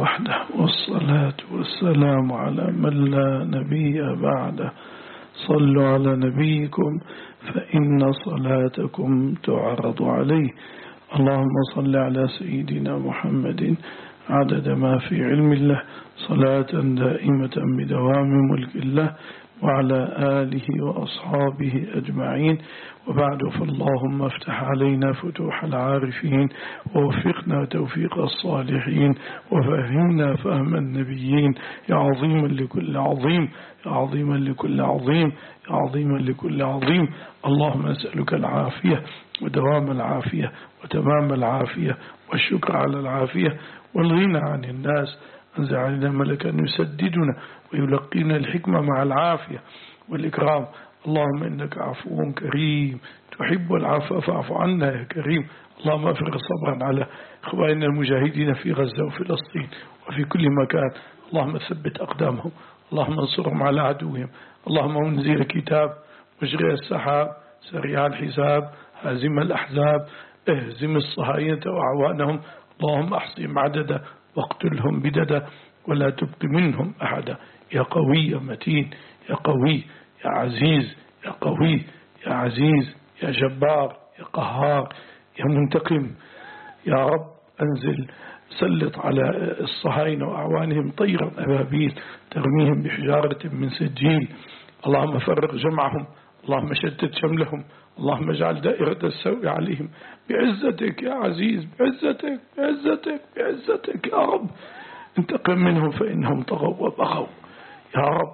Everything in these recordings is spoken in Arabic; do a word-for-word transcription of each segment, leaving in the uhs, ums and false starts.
وحده، والصلاة والسلام على من لا نبي بعده. صلوا على نبيكم فإن صلاتكم تعرض عليه. اللهم صل على سيدنا محمد عدد ما في علم الله، صلاة دائمة بدوام ملك الله، وعلى آله وأصحابه أجمعين. وبعد، فاللهم افتح علينا فتوح العارفين، ووفقنا توفيق الصالحين، وفهمنا فهم النبيين، يا عظيما لكل عظيم، يا عظيما لكل عظيم، يا عظيما لكل عظيم. اللهم أسألك العافية ودوام العافية وتمام العافية والشكر على العافية والغنى عن الناس. أنزل علينا ملكا يسددنا ويلقينا الحكمة مع العافية والإكرام. اللهم إنك عفو كريم تحب العفو فاعف عنا يا كريم. اللهم افرغ صبرا على إخواننا المجاهدين في غزة وفلسطين وفي كل مكان. اللهم ثبت أقدامهم، اللهم انصرهم على عدوهم. اللهم منزل الكتاب، مجري السحاب، سريع الحساب، هازم الأحزاب، اهزم الصهاينة وأعوانهم. اللهم احصهم عددا واقتلهم بددا ولا تبق منهم أحدا. يا قوي يا متين، يا قوي يا عزيز، يا قوي يا عزيز، يا جبار يا قهار، يا منتقم. يا رب أنزل سلط على الصهاينة وأعوانهم طيرا أبابيل ترميهم بحجارة من سجيل. اللهم فرق جمعهم، اللهم شتت شملهم، اللهم اجعل دائرة السوء عليهم بعزتك يا عزيز، بعزتك بعزتك بعزتك يا رب. انتقم منهم فإنهم طغوا وبغوا. يا رب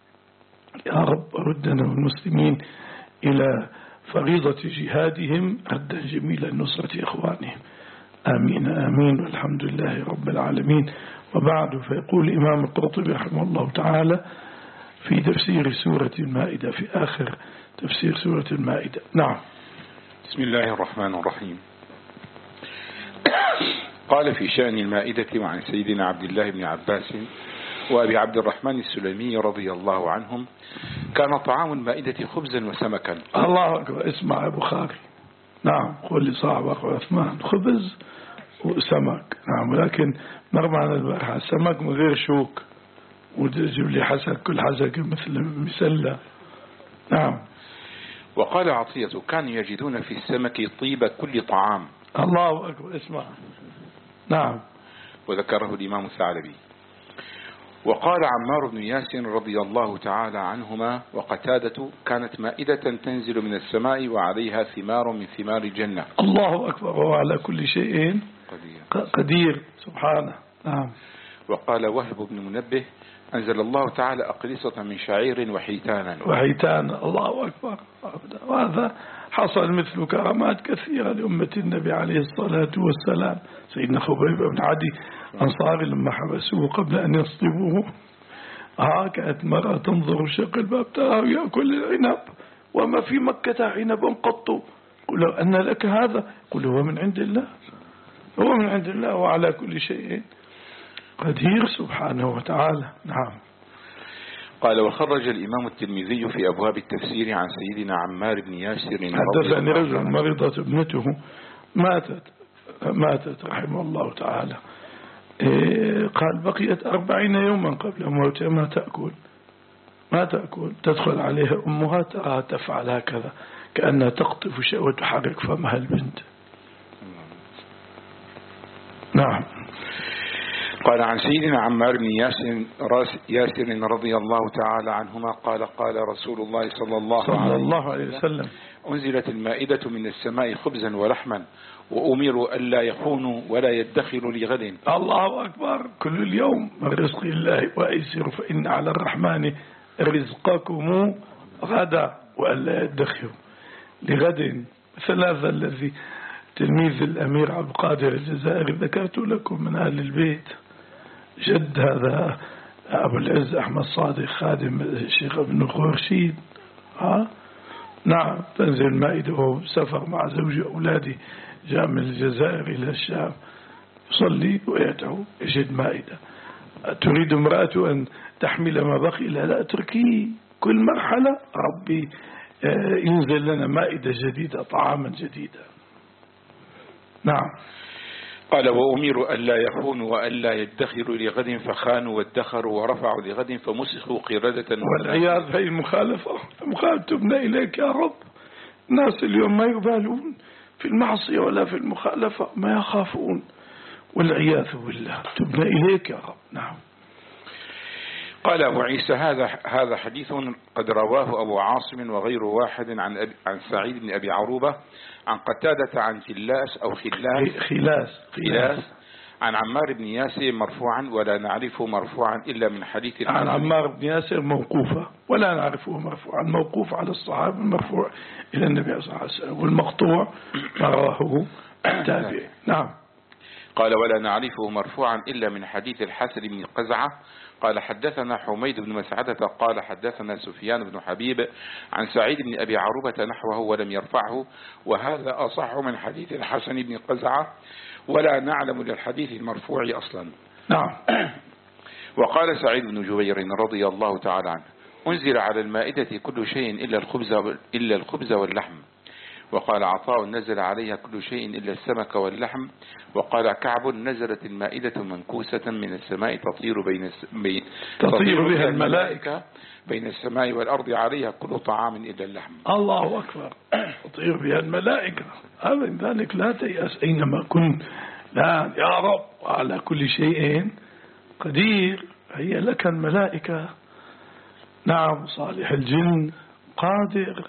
يا رب ردنا والمسلمين إلى فريضة جهادهم ردا جميلا نصرة إخوانهم. آمين آمين، والحمد لله رب العالمين. وبعد، فيقول الإمام القرطبي رحمه الله تعالى في تفسير سورة المائدة، في آخر تفسير سورة المائدة. نعم. بسم الله الرحمن الرحيم. قال في شأن المائدة وعن سيدنا عبد الله بن عباس وأبي عبد الرحمن السلمي رضي الله عنهم: كان طعام المائدة خبزا وسمكا. الله أكبر. اسمع يا بخاري. نعم، قول لي صاحبك عثمان، خبز وسمك. نعم، ولكن مرمى البارحة السمك من غير شوك، وتجيب لي حسك، كل حسك مثل مسلة. نعم. وقال عطية: كانوا يجدون في السمك طيب كل طعام. الله أكبر. اسمع. نعم. وذكره الإمام الثعلبي. وقال عمار بن ياسر رضي الله تعالى عنهما وقتادة: كانت مائدة تنزل من السماء وعليها ثمار من ثمار الجنة. الله أكبر. وعلى كل شيء قدير, قدير. سبحانه. نعم. وقال وهب بن منبه: أنزل الله تعالى أقلصة من شعير وحيتانا. وحيتانا. الله أكبر. وهذا حصل مثل كرامات كثيرة لأمة النبي عليه الصلاة والسلام. سيدنا خبيب بن عدي أنصاري لما حبسوه قبل أن يصطبوه، ها كانت مرأة تنظر شق الباب تراه يأكل العنب، وما في مكة عنب قط. قل أن لك هذا؟ قل هو من عند الله، هو من عند الله، وعلى كل شيء قدير سبحانه وتعالى. نعم. قال: وخرج الإمام الترمذي في أبواب التفسير عن سيدنا عمار بن ياسر: حدثني رجل مرضت ابنته، ماتت ماتت رحمه الله تعالى. إيه، قال بقيت أربعين يوما قبل موتها ما تأكل ما تأكل تدخل عليها أمها تراها تفعل هكذا كأنها تقطف شيء وتحرك فمها البنت. نعم. قال عن سيدنا عمار بن ياسر, ياسر رضي الله تعالى عنهما قال: قال رسول الله صلى الله, صلى الله عليه وسلم: أنزلت المائدة من السماء خبزا ولحما، وأمروا ألا يخونوا ولا يدخروا لغد. الله أكبر. كل اليوم من رزق الله وأيسر، فإن على الرحمن رزقكم غدا وألا يدخروا لغد. ثلاثة الذي تلميذ الأمير عبد القادر الجزائري ذكرت لكم من أهل البيت، جد هذا أبو العز أحمد صادق خادم الشيخ ابن خورشيد. ها نعم. تنزل المائدة وهو سفر مع زوج أولادي، جاء من الجزائر إلى الشام يصلي ويدعو، يجد مائدة. تريد امرأة أن تحمل ما بقي؟ لا لا، اتركي. كل مرحلة ربي ينزل لنا مائدة جديدة، طعاما جديدا. نعم. قال وأميروا ألا يخونوا وألا يدخروا لغد فخانوا وادخروا ورفعوا لغد فمسخوا قردة. والعياذ هي المخالفة المخالفة تبنى إليك يا رب. الناس اليوم ما يبالون في المعصية ولا في المخالفة، ما يخافون، والعياذ بالله تبنى إليك يا رب. نعم. قال أبو عيسى هذا هذا حديث قد رواه أبو عاصم وغير واحد عن أبي عن سعيد بن أبي عروبة عن قتادة عن خلاس أو خلاس خلاس خلاس عن عمار بن ياسر مرفوعا ولا نعرفه مرفوعا إلا من حديث عن عمار بن ياسر موقوفة ولا نعرفه مرفوعا، موقوف على الصحابة، المرفوع إلى النبي صلى الله عليه وسلم، والمقطوع ما رواه التابع. نعم. قال ولا نعرفه مرفوعا إلا من حديث الحسن بن قزعة قال حدثنا حميد بن مسعدة قال حدثنا سفيان بن حبيب عن سعيد بن أبي عروبة نحوه ولم يرفعه، وهذا أصح من حديث الحسن بن قزعة ولا نعلم للحديث المرفوع أصلا. نعم. وقال سعيد بن جبير رضي الله تعالى عنه أنزل على المائدة كل شيء إلا الخبز, إلا الخبز واللحم. وقال عطاء نزل عليها كل شيء إلا السمك واللحم. وقال كعب نزلت المائدة منكوسة من السماء تطير بين الس... بي... تطير بها الملائكة بين السماء والأرض عليها كل طعام إلا اللحم. الله أكبر. تطير بها الملائكة. من ذلك لا تيأس أينما كنت، لا يا رب على كل شيء قدير، هي لك الملائكة. نعم. صالح الجن قادر.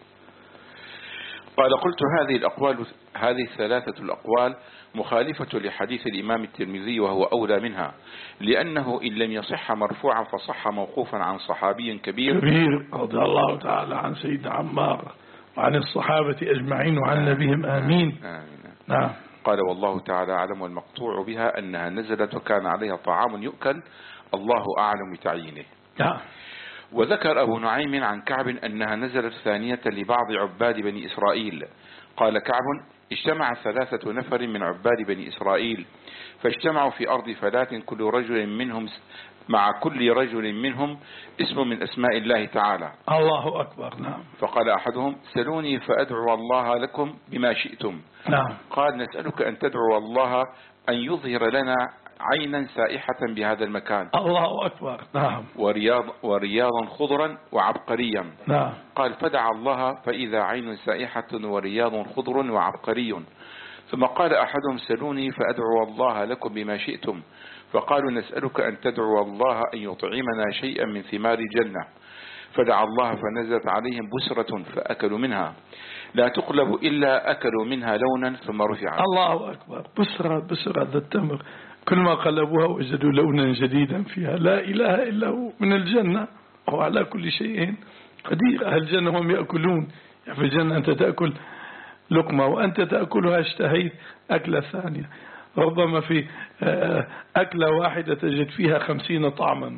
قال قلت هذه الأقوال هذه الثلاثة الأقوال مخالفة لحديث الإمام الترمذي وهو أولى منها، لأنه إن لم يصح مرفوعا فصح موقوفا عن صحابي كبير كبير رضي الله تعالى عن سيدنا عمار وعن الصحابة أجمعين وعن نبيهم آمين. آمين. نعم. قال والله تعالى أعلم، والمقطوع بها أنها نزلت وكان عليها طعام يؤكل، الله أعلم بتعيينه. نعم. وذكر أبو نعيم عن كعب أنها نزلت ثانية لبعض عباد بني إسرائيل. قال كعب اجتمع ثلاثة نفر من عباد بني إسرائيل فاجتمعوا في أرض فلات كل رجل منهم مع كل رجل منهم اسم من أسماء الله تعالى. الله أكبر. نعم. فقال أحدهم سلوني فأدعو الله لكم بما شئتم. نعم. قال نسألك أن تدعو الله أن يظهر لنا عينا سائحة بهذا المكان. الله أكبر. نعم. ورياض ورياضا خضرا وعبقريا. نعم. قال فدعا الله فإذا عين سائحة ورياض خضر وعبقري. ثم قال أحدهم سلوني فأدعو الله لكم بما شئتم. فقالوا نسألك أن تدعو الله أن يطعمنا شيئا من ثمار الجنة. فدعا الله فنزلت عليهم بسرة فأكلوا منها لا تقلب إلا أكلوا منها لونا ثم رفعت. الله أكبر. بسرة بسرة ذا التمر كل ما قلبوها وجدوا لونا جديدا فيها. لا إله إلا هو من الجنة وهو على كل شيء قدير. أهل الجنة هم يأكلون. في الجنة أنت تأكل لقمة وأنت تأكلها اشتهيت أكلة ثانية. ربما في أكلة واحدة تجد فيها خمسين طعما.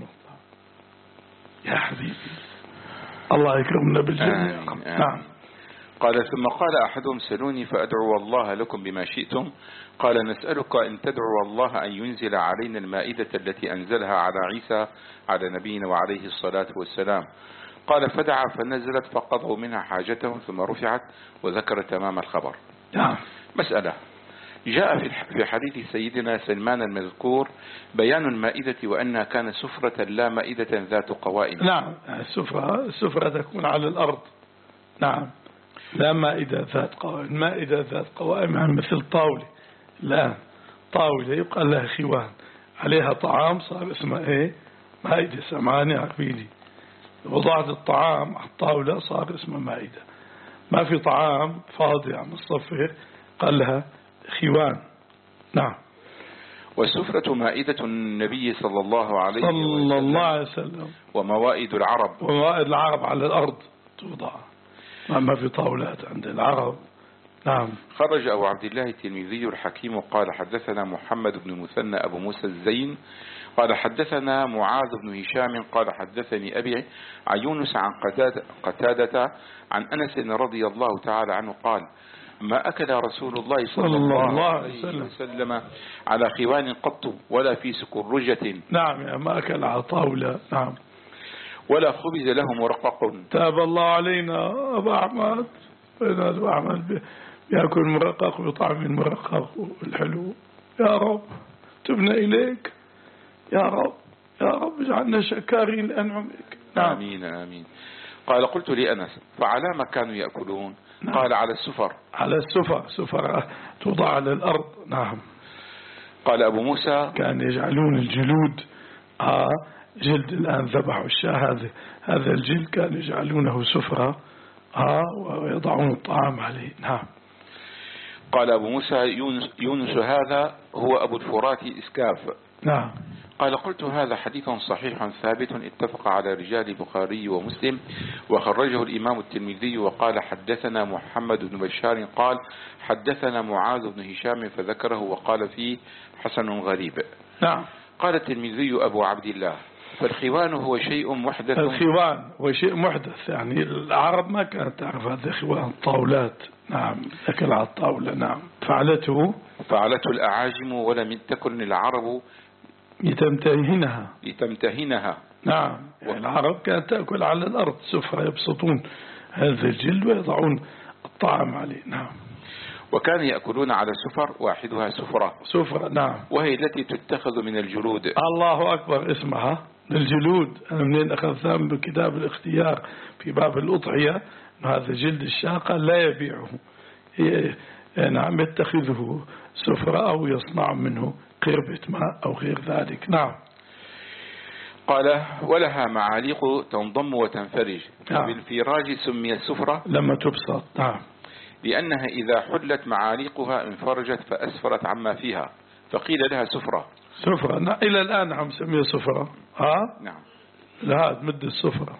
يا حبيبي الله يكرمنا بالجنة. نعم. قال ثم قال أحدهم سلوني فأدعو الله لكم بما شئتم. قال نسألك أن تدعو الله أن ينزل علينا المائدة التي أنزلها على عيسى على نبينا وعليه الصلاة والسلام. قال فدعا فنزلت فقضوا منها حاجتهم ثم رفعت، وذكر تمام الخبر. نعم. مسألة جاء في حديث سيدنا سلمان المذكور بيان المائدة وأنها كان سفرة لا مائدة ذات قوائم. نعم. السفرة السفرة تكون على الأرض. نعم. لا مائدة ذات قوائم. مائدة ذات قوائم يعني مثل طاولة. لا طاولة يبقى لها خوان عليها طعام صار اسمها ايه مائدة. سمعاني عقبيلي وضعت الطعام على الطاولة صار اسمها مائدة. ما في طعام فاضي عم الصفر قال لها خوان. نعم. والسفرة مائدة النبي صلى الله عليه صلى وسلم الله عليه وسلم وموائد العرب. وموائد العرب على الأرض توضع، ما في طاولات عند العرب. نعم. خرج أبو عبد الله الترمذي الحكيم قال حدثنا محمد بن مثنى أبو موسى الزين قال حدثنا معاذ بن هشام قال حدثني أبي عن يونس عن قتادة, قتادة عن أنس رضي الله تعالى عنه قال ما أكل رسول الله صلى الله عليه وسلم على خوان قط ولا في سكرجة. نعم. ما أكل على طاولة. نعم. ولا خبز له مرقق. تاب الله علينا أبا أحمد. أبا أحمد بيأكل مرقق بطعم المرقق والحلو يا رب تبنا إليك يا رب، يا رب اجعلنا شكارين لأنعمك. نعم. آمين آمين. قال قلت لأنس فعلى ما كانوا يأكلون؟ نعم. قال على السفر. على السفر، سفر توضع على الأرض. نعم. قال أبو موسى كان يجعلون الجلود آه جلد الآن ذبحوا الشاة، هذا هذا الجلد كانوا يجعلونه سفرة آه ويضعون الطعام عليه. نعم. قال أبو موسى يونس, يونس هذا هو أبو الفرات إسكاف. نعم. قال قلت هذا حديث صحيح ثابت اتفق على رجال البخاري ومسلم وخرجه الإمام الترمذي وقال حدثنا محمد بن بشار قال حدثنا معاذ بن هشام فذكره وقال فيه حسن غريب. نعم. قال الترمذي أبو عبد الله فالخوان هو شيء محدث. الخوان هو شيء محدث، يعني العرب ما كانت تعرف هذا الخوان، الطاولات. نعم. أكل على الطاولة. نعم. فعلته فعلته الأعاجم ولم تكن العرب لتمتهنها لتمتهنها. نعم. يعني العرب كانت تأكل على الأرض سفرة، يبسطون هذا الجلد ويضعون الطعام عليه. نعم. وكان يأكلون على سفر واحدها سفرة. سفرة. نعم. وهي التي تتخذ من الجلود. الله أكبر، اسمها الجلود. أنا منين أخذتها؟ من كتاب الاختيار في باب الأضحية، هذا جلد الشاقة لا يبيعه، نعم، يتخذه سفرة أو يصنع منه قربة ماء أو غير ذلك. نعم. قال ولها معاليق تنضم وتنفرج. نعم. بالفراج سمي السفرة لما تبسط. نعم. لأنها إذا حلت معاليقها انفرجت فأسفرت عما فيها فقيل لها سفرة. سفرة. نعم. إلى الآن عم سميها سفرة. ها؟ نعم. لا تمد السفرة.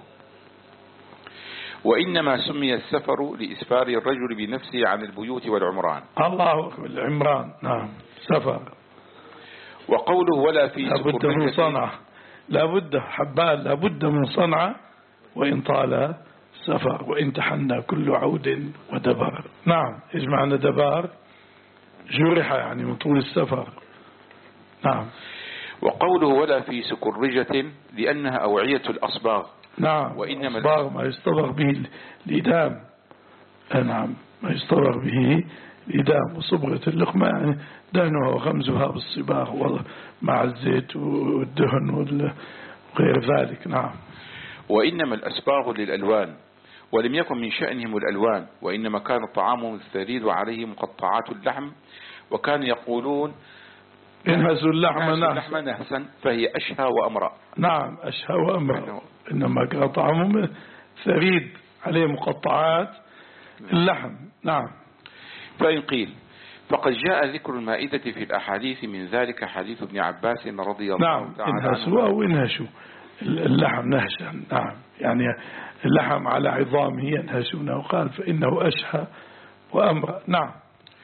وإنما سمي السفر لإسفار الرجل بنفسه عن البيوت والعمران. الله أكبر. العمران. نعم. سفر. وقوله ولا في لابد من صنعة، لابد حبال، لابد من صنعة وإن طال سفر وإن تحنى كل عود ودبر. نعم. إيش معنى دبار؟ جرح يعني من طول السفر. نعم. وقوله ولا في سكرجة لأنها أوعية الأصباغ. نعم. وإنما الأصباغ ما يصطبغ به الإدام. نعم. ما يصطبغ به الإدام. وصبغة اللقمة يعني دهنها وغمزها بالصباغ مع الزيت والدهن وغير ذلك. نعم. وإنما الأسباغ للألوان ولم يكن من شأنهم الألوان وإنما كان طعامهم الثريد وعليه مقطعات اللحم وكانوا يقولون انهزوا اللحم نهسا, نهسا فهي أشهى وأمرأ. نعم. أشهى وأمرأ. إنما كان طعامهم ثريد عليه مقطعات اللحم. نعم. فإن قيل فقد جاء ذكر المائدة في الأحاديث من ذلك حديث ابن عباس رضي الله نعم. تعالى عنه. انهسوا أو انهشوا اللحم نهشا. نعم. يعني اللحم على عظامه ينهشونه وقال فإنه أشهى وأمرأ. نعم.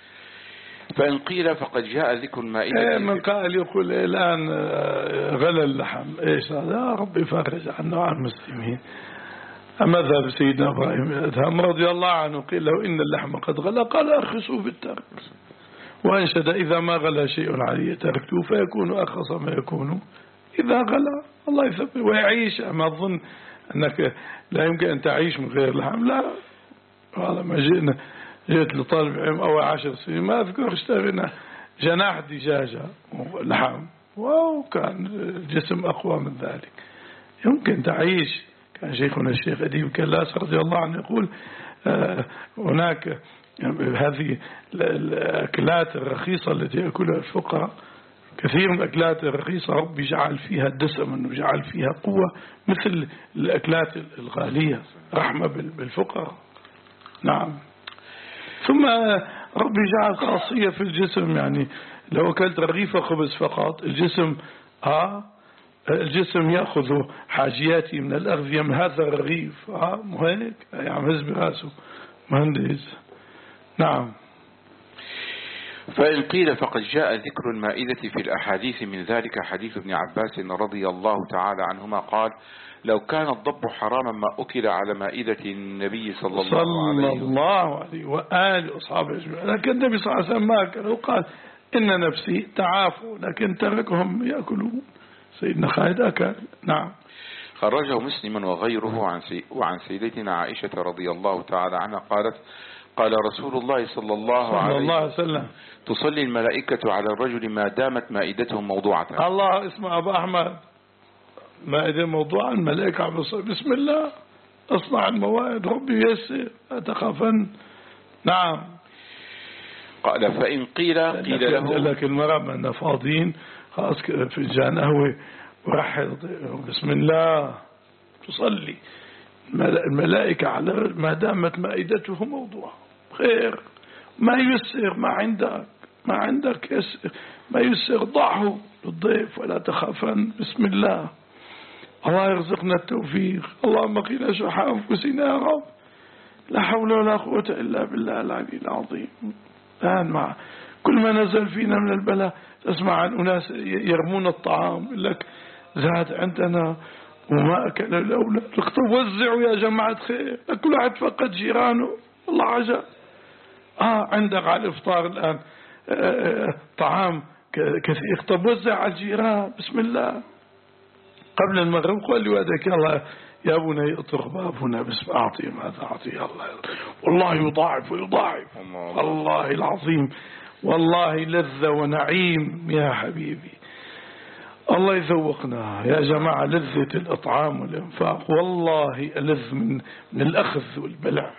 فإن قيل فقد جاء ذكر المائدة. إيه من قال يقول الآن غلى اللحم، إيش هذا؟ يا رب يفرج عنه وعن المسلمين. أما ذهب سيدنا إبراهيم أدهم رضي الله عنه قيل له إن اللحم قد غلى قال أرخصوا بالترك، وأنشد إذا ما غلى شيء علي تركته فيكون أرخص ما يكون إذا غلى. الله يثبت ويعيش. أما أظن أنك لا يمكن أن تعيش من غير لحم. لا. هذا ما جئنا جئت لطالب علم أول عشر سنين ما أذكر اشترينا جناح دجاجة لحم وكان الجسم أقوى من ذلك. يمكن تعيش. كان شيخنا الشيخ أديب كلاس رضي الله عنه يقول آه هناك هذه الأكلات الرخيصة التي يأكلها الفقراء، كثير من الأكلات الرخيصة ربي جعل فيها دسم وجعل فيها قوة مثل الأكلات الغالية، رحمة بالفقراء. نعم. ثم ربي جعل خاصية في الجسم، يعني لو أكلت رغيف خبز فقط الجسم آه الجسم يأخذ حاجياته من الأغذية من هذا الرغيف. آه مو هيك؟ يعني هز براسه مهندس. نعم. فإن قيل فقد جاء ذكر المائدة في الأحاديث من ذلك حديث ابن عباس رضي الله تعالى عنهما قال لو كان الضب حراما ما أكل على مائدة النبي صلى الله, صلى الله عليه وآله أصحابه أجمعين، لكن النبي صلى الله عليه وسلم ما أكل وقال إن نفسي تعافوا لكن تركهم يأكلون. سيدنا خالد أكل. نعم. خرجه مسلم وغيره عن سي وعن سيدتنا عائشة رضي الله تعالى عنها قالت قال رسول الله صلى الله صلى عليه الله عليه وسلم تصلي الملائكة على الرجل ما دامت مائدته موضوعة. الله اسمع أبا أحمد، مائدة موضوعة، الملائكة عم يصلي بسم الله اصنع الموائد ربي يسر لا تخافن. نعم. قال فإن قيل قيل له لك المرأة من فاضيين خلاص فنجان قهوة ورحل بسم الله تصلي الملائكة على ما دامت مائدته موضوع خير، ما يسر ما عندك ما عندك يسر ما يسر ضعه للضيف ولا تخافن بسم الله. الله يرزقنا التوفيق، اللهم قنا شح أنفسنا يا رب، لا حول ولا قوة إلا بالله العلي العظيم. الآن مع كل ما نزل فينا من البلاء تسمع عن أناس يرمون الطعام يقول لك زاد عندنا وما أكل الأولاد، وزعوا يا جماعة خير، كل واحد فقد جيرانه، والله عجب. آه عندك على الإفطار الآن آه آه طعام كثير، طب وزع على الجيران بسم الله. قبل المغرب قال لي وادك الله يا بني اطرق بابنا بس أعطي ماذا أعطي الله، والله يضاعف ويضاعف والله العظيم، والله لذة ونعيم يا حبيبي. الله يذوقنا يا جماعة لذة الإطعام والإنفاق، والله ألذ من, من الأخذ والبلع.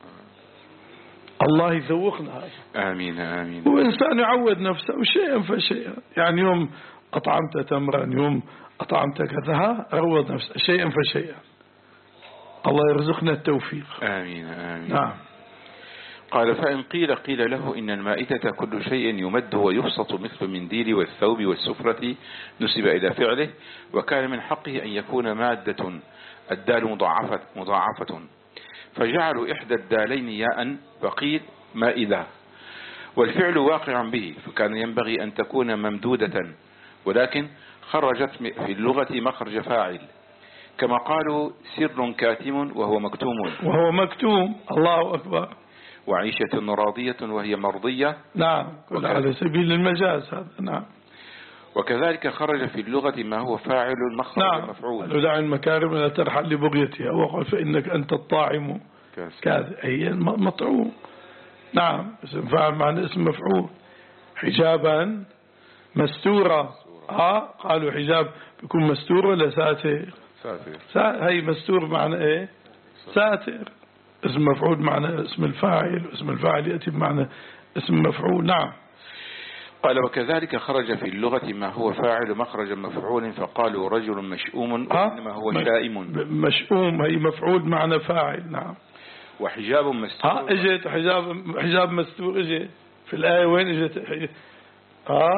الله يذوقنا هذا. آمين آمين. وإنسان يعود نفسه شيئا فشيئا، يعني يوم أطعمت تمرا يوم أطعمت كذا، روض نفسه شيئا فشيئا. الله يرزقنا التوفيق. آمين آمين. نعم. قال فإن قيل قيل له إن المائدة كل شيء يمد ويبسط مثل المنديل والثوب والسفرة نسب إلى فعله، وكان من حقه أن يكون مادة الدال مضاعفة, مضاعفة فجعلوا إحدى الدالين ياء فقيل مائدة، والفعل واقع به فكان ينبغي أن تكون ممدودة، ولكن خرجت في اللغة مخرج فاعل، كما قالوا سر كاتم وهو مكتوم وهو مكتوم. الله أكبر. وعيشة راضية وهي مرضية. نعم كل على سبيل المجاز هذا. نعم. وكذلك خرج في اللغة ما هو فاعل مخرج نعم. مفعول. دع المكارم لا ترحل لبغيتها، وقال فإنك أنت الطاعم كاذب أي مطعوم. نعم. اسم فاعل معنى اسم مفعول. حجابا مستورة. آه قالوا حجاب بيكون مستور ولا ساتر؟ ساتر. سا... هي مستور معنى ايه؟ ساتر. اسم مفعول معنى اسم الفاعل، واسم الفاعل يأتي بمعنى اسم مفعول. نعم. قال وكذلك خرج في اللغة ما هو فاعل مخرج مفعول، فقالوا رجل مشؤوم وإنما هو شائم. مشؤوم هي مفعول معنى فاعل. نعم. وحجاب مستور. ها اجت حجاب حجاب مستور اجت في الآية وين اجت؟ ها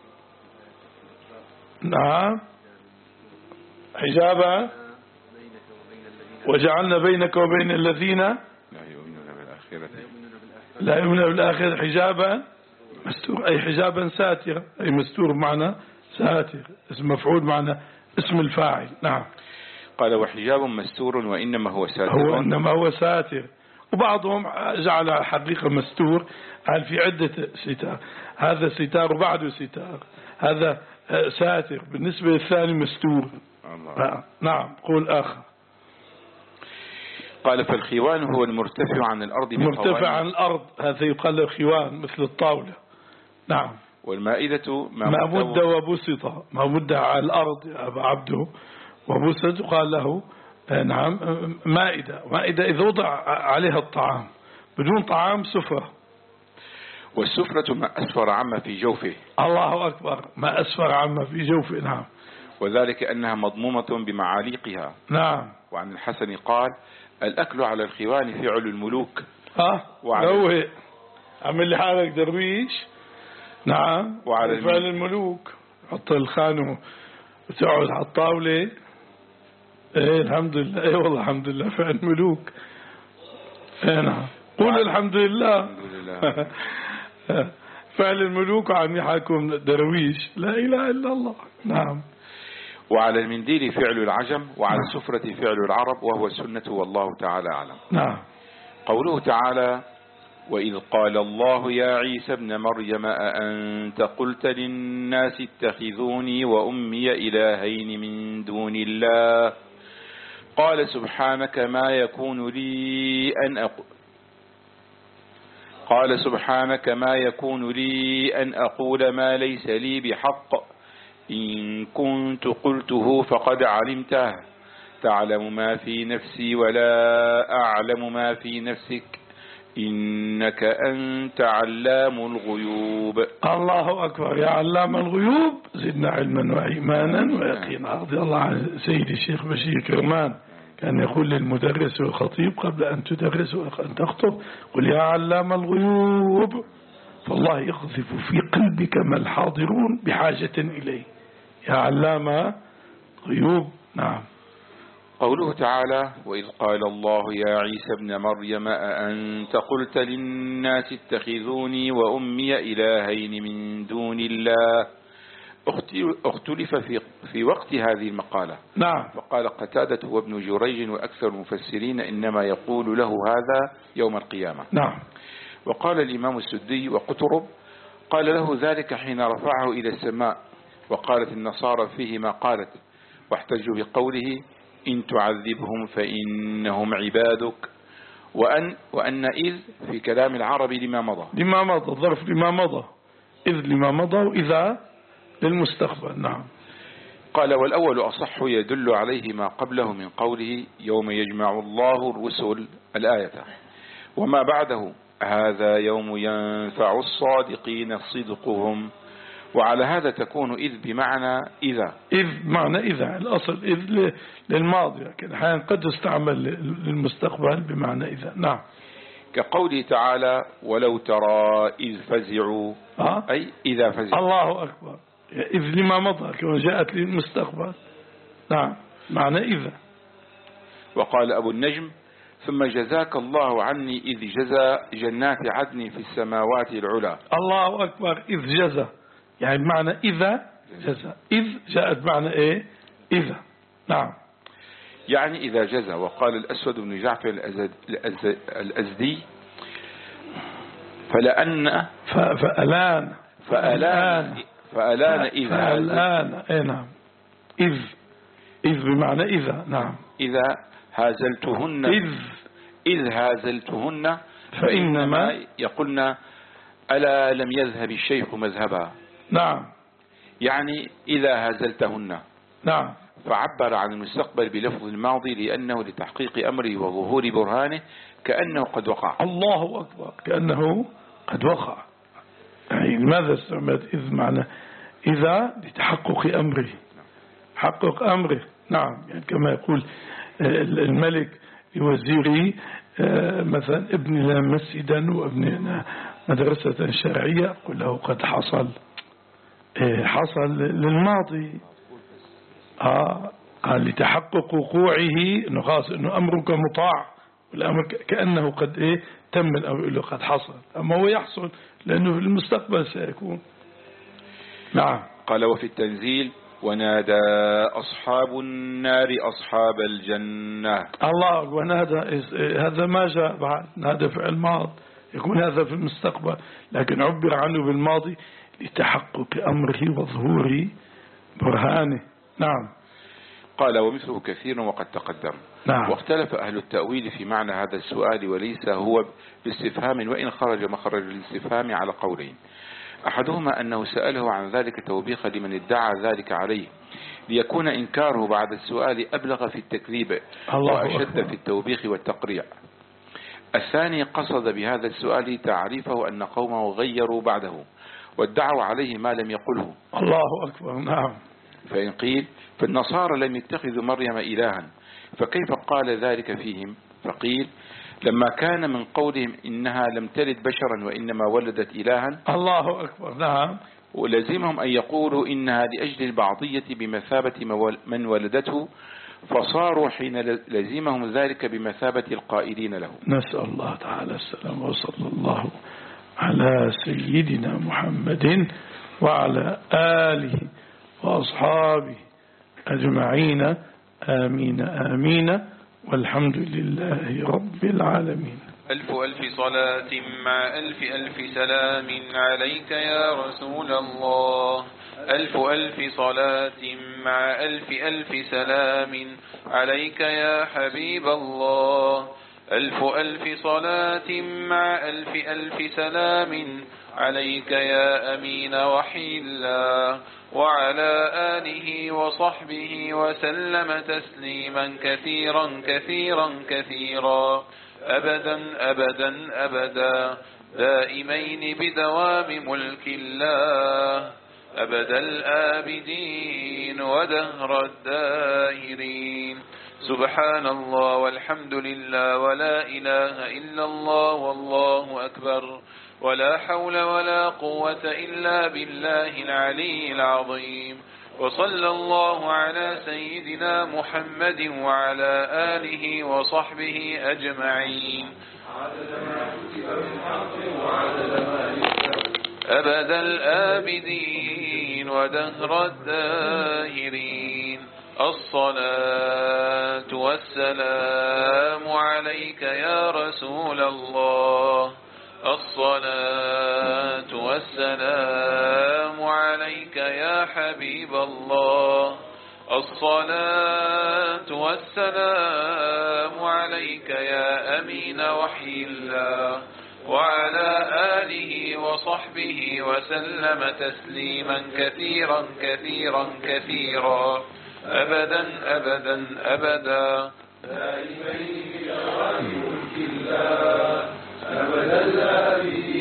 نعم حجابا وجعلنا بينك وبين الذين لا يؤمنون بالآخرة لا يؤمنون بالآخرة حجابا مستور أي حجابا ساترا، أي مستور معنى ساتر، اسم مفعول معنى اسم الفاعل. نعم. قال وحجاب مستور وإنما هو ساتر، هو إنما هو ساتر. وبعضهم جعل حقيقة مستور قال في عدة ستار، هذا ستار وبعده ستار، هذا ساتر بالنسبة للثاني مستور. الله. نعم. قول آخر. قال فالخيوان هو المرتفع عن الأرض، مرتفع عن الأرض هذا يقال له خيوان مثل الطاولة. نعم. والمائدة ما مد وبسط، ما مد على الأرض يا أبا عبده وبسط قال له نعم مائدة. مائدة إذا وضع عليها الطعام، بدون طعام سفرة. والسفرة ما أسفر عما في جوفه. الله أكبر. ما أسفر عما في جوفه. نعم. وذلك أنها مضمومة بمعاليقها. نعم. وعن الحسن قال الأكل على الخيوان فعل الملوك. ها هو عمل لي حالك درويش. نعم. وعلى فعل الملوك حط الخانه وتقعد على الطاولة. ايه الحمد لله. ايه والله الحمد لله فعل ملوك. ايه نعم. قول الحمد لله. الحمد لله. فعل الملوك وعم يحاكم درويش. لا إله إلا الله. نعم. وعلى المنديل فعل العجم، وعلى السفرة فعل العرب، وهو السنة والله تعالى أعلم. نعم. قوله تعالى وإذ قال الله يا عيسى ابن مريم أأنت قلت للناس اتخذوني وأمي إلهين من دون الله قال سبحانك ما يكون لي أن أقول قال سبحانك ما يكون لي أن أقول ما ليس لي بحق إن كنت قلته فقد علمته تعلم ما في نفسي ولا أعلم ما في نفسك إنك أنت علام الغيوب. الله أكبر. يا علام الغيوب زدنا علما وإيمانا ويقينا. رضي الله عن سيدي الشيخ بشير كرمان كان يقول للمدرس والخطيب قبل أن تدرس وأن تخطب قل يا علام الغيوب، فالله يقذف في قلبك ما الحاضرون بحاجة إليه. يا علام غيوب. نعم. قوله تعالى وإذ قال الله يا عيسى ابن مريم أأنت قلت للناس اتخذوني وأمي إلهين من دون الله، اختلف في في وقت هذه المقالة. نعم. فقال قتادة وابن جريج وأكثر المفسرين إنما يقول له هذا يوم القيامة. نعم. وقال الإمام السدي وقترب قال له ذلك حين رفعه إلى السماء. وقالت النصارى فيه ما قالت واحتجوا بقوله إن تعذبهم فإنهم عبادك، وأن, وأن إذ في كلام العرب لما مضى لما مضى ظرف لما مضى، إذ لما مضى وإذا للمستقبل. نعم. قال والأول أصح يدل عليه ما قبله من قوله يوم يجمع الله الرسل الآية، وما بعده هذا يوم ينفع الصادقين صدقهم. وعلى هذا تكون إذ بمعنى إذا. إذ معنى إذا، الأصل إذ للماضي، لكن أحيانا قد تستعمل للمستقبل بمعنى إذا. نعم. كقوله تعالى ولو ترى إذ فزعوا أه؟ أي إذا فزعوا. الله أكبر. إذ لما مضى كما جاءت للمستقبل. نعم معنى إذا. وقال أبو النجم ثم جزاك الله عني إذ جزى جنات عدن في السماوات العلى. الله أكبر. إذ جزى يعني بمعنى إذا جزى. إذ جاءت بمعنى إيه؟ إذا. نعم. يعني إذا جزى. وقال الأسود بن جعفر الأزدي فلأن فألان فألان فألان إذا فألان. إيه نعم. إذ إذ بمعنى إذا. نعم. إذا هازلتهن إذ إذ هازلتهن فإنما يقولن ألا لم يذهب الشيخ مذهبا. نعم. يعني إذا هازلتهن. نعم. فعبر عن المستقبل بلفظ الماضي لأنه لتحقيق أمره وظهور برهانه كأنه قد وقع. الله أكبر. كأنه قد وقع. يعني لماذا استعملت إذ معنى إذا؟ لتحقق أمره، حقق أمره. نعم. يعني كما يقول الملك لوزيره مثلا ابن لنا مسجدا وابن مدرسة شرعية قل له قد حصل. حصل للماضي. آه قال لتحقق وقوعه انه خاص انه امرك مطاع، والامر كأنه قد ايه تم الامر له قد حصل، اما هو يحصل لانه في المستقبل سيكون. نعم. قال وفي التنزيل ونادى أصحاب النار أصحاب الجنة. الله. ونادى هذا ما جاء بعد، نادى فعل ماض يكون هذا في المستقبل، لكن عبر عنه بالماضي لتحقق أمره وظهور برهانه. نعم. قال ومثله كثير وقد تقدم. نعم. واختلف أهل التأويل في معنى هذا السؤال وليس هو باستفهام وإن خرج مخرج الاستفهام على قولين. أحدهما أنه سأله عن ذلك توبيخا لمن ادعى ذلك عليه ليكون إنكاره بعد السؤال أبلغ في التكذيب وأشد في التوبيخ والتقريع. الثاني قصد بهذا السؤال تعريفه أن قومه غيروا بعده وادعوا عليه ما لم يقله. الله أكبر. نعم. فإن قيل فالنصارى لم يتخذوا مريم إلها فكيف قال ذلك فيهم؟ فقيل لما كان من قولهم إنها لم تلد بشرا وإنما ولدت إلها. الله أكبر. نعم. ولزمهم أن يقولوا إنها لأجل البعضية بمثابة من ولدته فصاروا حين لزمهم ذلك بمثابة القائلين له. نسأل الله تعالى السلام وصلى الله على سيدنا محمد وعلى آله وأصحابه أجمعين. آمين آمين والحمد لله رب العالمين. ألف ألف صلاة مع ألف ألف سلام عليك يا رسول الله. ألف ألف صلاة مع ألف ألف سلام عليك يا حبيب الله. ألف ألف صلاة مع ألف ألف سلام عليك يا أمين وحي الله وعلى آله وصحبه وسلم تسليما كثيرا كثيرا كثيرا أبدا أبدا أبدا دائمين بدوام ملك الله أبد الآبدين ودهر الداهرين. سبحان الله والحمد لله ولا إله إلا الله والله أكبر ولا حول ولا قوة إلا بالله العلي العظيم. وصلى الله على سيدنا محمد وعلى آله وصحبه أجمعين أبد الآبدين ودهر الداهرين. الصلاة والسلام عليك يا رسول الله الصلاة والسلام عليك يا حبيب الله الصلاة والسلام عليك يا أمين وحي الله وعلى آله وصحبه وسلم تسليما كثيرا كثيرا كثيرا أبدا أبدا أبدا دائمين بدوام ملك الله أبدا الآبدين